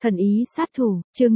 Thần ý sát thủ, chương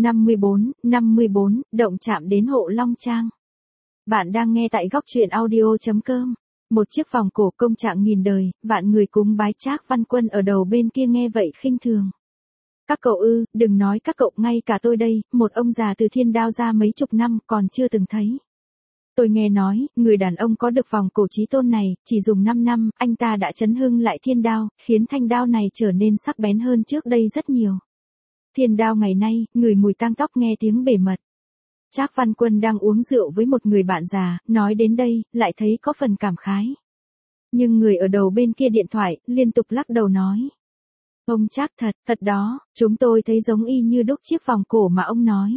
54, động chạm đến Hộ Long Trang. Bạn đang nghe tại góc truyện audio.com. Một chiếc vòng cổ công trạng nghìn đời, vạn người cúng bái. Trác Văn Quân ở đầu bên kia nghe vậy khinh thường. Các cậu đừng nói các cậu, ngay cả tôi đây, một ông già từ Thiên Đao ra mấy chục năm còn chưa từng thấy. Tôi nghe nói, người đàn ông có được vòng cổ chí tôn này, chỉ dùng 5 năm, anh ta đã chấn hưng lại Thiên Đao, khiến thanh đao này trở nên sắc bén hơn trước đây rất nhiều. Thiên Đao ngày nay, người mùi tang tóc nghe tiếng bể mật. Trác Văn Quân đang uống rượu với một người bạn già, nói đến đây, lại thấy có phần cảm khái. Nhưng người ở đầu bên kia điện thoại, liên tục lắc đầu nói. Ông Trác thật đó, chúng tôi thấy giống y như đúc chiếc vòng cổ mà ông nói.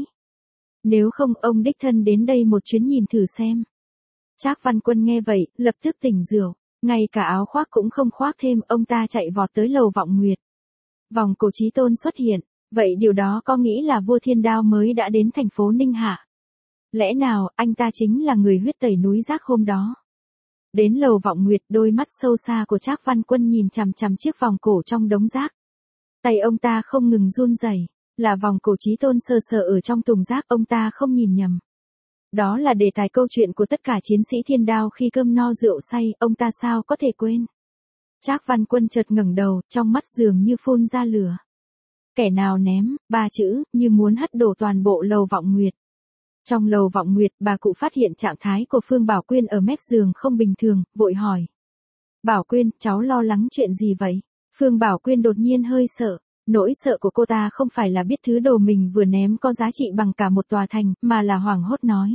Nếu không ông đích thân đến đây một chuyến nhìn thử xem. Trác Văn Quân nghe vậy, lập tức tỉnh rượu, ngay cả áo khoác cũng không khoác thêm, ông ta chạy vọt tới lầu Vọng Nguyệt. Vòng cổ chí tôn xuất hiện, vậy điều đó có nghĩ là vua Thiên Đao mới đã đến thành phố Ninh Hạ? Lẽ nào anh ta chính là người huyết tẩy núi rác hôm đó? Đến lầu Vọng Nguyệt, đôi mắt sâu xa của Trác Văn Quân nhìn chằm chằm chiếc vòng cổ trong đống rác. Tay ông ta không ngừng run rẩy. Là vòng cổ chí tôn sờ sờ ở trong thùng rác, ông ta không nhìn nhầm. Đó là đề tài câu chuyện của tất cả chiến sĩ Thiên Đao khi cơm no rượu say, ông ta sao có thể quên. Trác Văn Quân chợt ngẩng đầu, trong mắt dường như phun ra lửa. Kẻ nào ném, 3 chữ, như muốn hất đổ toàn bộ lầu Vọng Nguyệt. Trong lầu Vọng Nguyệt, bà cụ phát hiện trạng thái của Phương Bảo Quyên ở mép giường không bình thường, vội hỏi. Bảo Quyên, cháu lo lắng chuyện gì vậy? Phương Bảo Quyên đột nhiên hơi sợ. Nỗi sợ của cô ta không phải là biết thứ đồ mình vừa ném có giá trị bằng cả một tòa thành, mà là hoảng hốt nói.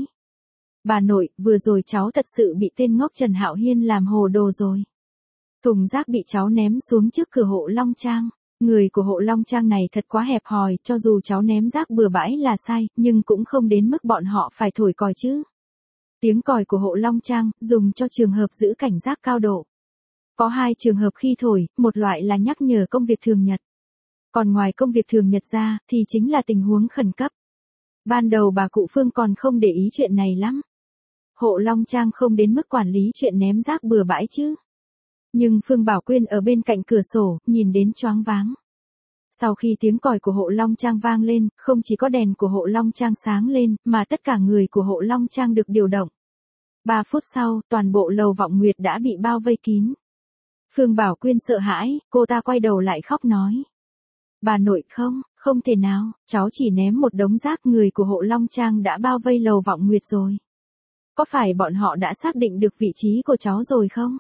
Bà nội, vừa rồi cháu thật sự bị tên ngốc Trần Hạo Hiên làm hồ đồ rồi. Thùng rác bị cháu ném xuống trước cửa Hộ Long Trang. Người của Hộ Long Trang này thật quá hẹp hòi, cho dù cháu ném rác bừa bãi là sai, nhưng cũng không đến mức bọn họ phải thổi còi chứ. Tiếng còi của Hộ Long Trang, dùng cho trường hợp giữ cảnh giác cao độ. Có 2 trường hợp khi thổi, một loại là nhắc nhở công việc thường nhật. Còn ngoài công việc thường nhật ra, thì chính là tình huống khẩn cấp. Ban đầu bà cụ Phương còn không để ý chuyện này lắm. Hộ Long Trang không đến mức quản lý chuyện ném rác bừa bãi chứ. Nhưng Phương Bảo Quyên ở bên cạnh cửa sổ, nhìn đến choáng váng. Sau khi tiếng còi của Hộ Long Trang vang lên, không chỉ có đèn của Hộ Long Trang sáng lên, mà tất cả người của Hộ Long Trang được điều động. 3 phút sau, toàn bộ lầu Vọng Nguyệt đã bị bao vây kín. Phương Bảo Quyên sợ hãi, cô ta quay đầu lại khóc nói. Bà nội không thể nào, cháu chỉ ném một đống rác, người của Hộ Long Trang đã bao vây lầu Vọng Nguyệt rồi. Có phải bọn họ đã xác định được vị trí của cháu rồi không?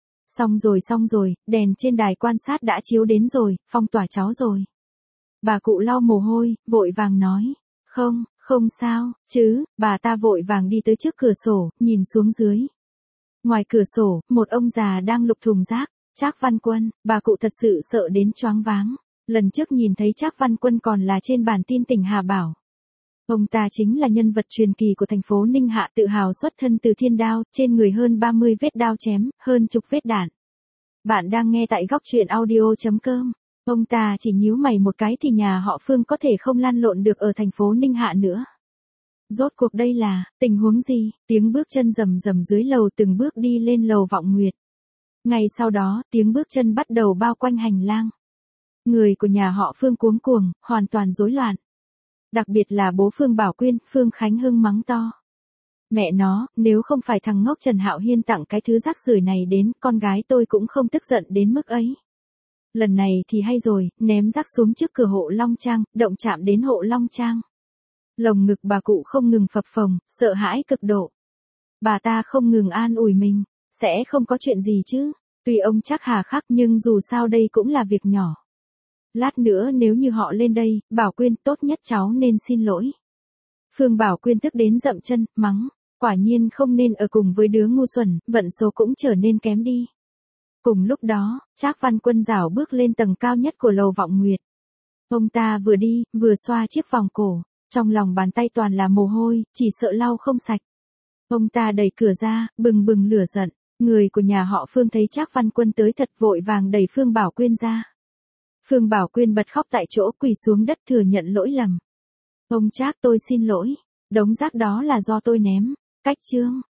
Xong rồi, đèn trên đài quan sát đã chiếu đến rồi, phong tỏa cháu rồi. Bà cụ lau mồ hôi, vội vàng nói. Không sao, chứ, bà ta vội vàng đi tới trước cửa sổ, nhìn xuống dưới. Ngoài cửa sổ, một ông già đang lục thùng rác. Trác Văn Quân, bà cụ thật sự sợ đến choáng váng. Lần trước nhìn thấy Trác Văn Quân còn là trên bản tin tỉnh Hà Bảo. Ông ta chính là nhân vật truyền kỳ của thành phố Ninh Hạ, tự hào xuất thân từ Thiên Đao, trên người hơn 30 vết đao chém, hơn chục vết đạn. Bạn đang nghe tại góc truyện audio.com. Ông ta chỉ nhíu mày một cái thì nhà họ Phương có thể không lăn lộn được ở thành phố Ninh Hạ nữa. Rốt cuộc đây là tình huống gì? Tiếng bước chân rầm rầm dưới lầu, từng bước đi lên lầu Vọng Nguyệt. Ngay sau đó, tiếng bước chân bắt đầu bao quanh hành lang. Người của nhà họ Phương cuống cuồng, hoàn toàn rối loạn. Đặc biệt là bố Phương Bảo Quyên, Phương Khánh Hưng mắng to. Mẹ nó, nếu không phải thằng ngốc Trần Hạo Hiên tặng cái thứ rác rưởi này đến, con gái tôi cũng không tức giận đến mức ấy. Lần này thì hay rồi, ném rác xuống trước cửa Hộ Long Trang, động chạm đến Hộ Long Trang. Lồng ngực bà cụ không ngừng phập phồng, sợ hãi cực độ. Bà ta không ngừng an ủi mình, sẽ không có chuyện gì chứ. Tuy ông Trác hà khắc nhưng dù sao đây cũng là việc nhỏ. Lát nữa nếu như họ lên đây, Bảo Quyên, tốt nhất cháu nên xin lỗi. Phương Bảo Quyên tức đến dậm chân, mắng. Quả nhiên không nên ở cùng với đứa ngu xuẩn, vận số cũng trở nên kém đi. Cùng lúc đó, Trác Văn Quân rảo bước lên tầng cao nhất của lầu Vọng Nguyệt. Ông ta vừa đi, vừa xoa chiếc vòng cổ. Trong lòng bàn tay toàn là mồ hôi, chỉ sợ lau không sạch. Ông ta đẩy cửa ra, bừng bừng lửa giận. Người của nhà họ Phương thấy Trác Văn Quân tới thật vội vàng đẩy Phương Bảo Quyên ra. Phương Bảo Quyên bật khóc tại chỗ, quỳ xuống đất thừa nhận lỗi lầm. Ông Trác, tôi xin lỗi. Đống rác đó là do tôi ném. Cách chương.